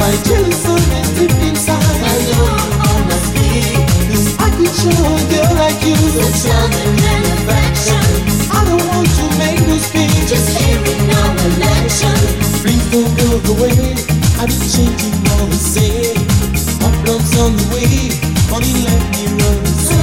jealous of me deep inside. I know you all must be. 'Cause I could show a girl like you Such love and affection. I don't want to make no speech. Just hearing our election. Please don't go away. I've been changing all the same. My plans on the way. Honey, let me run.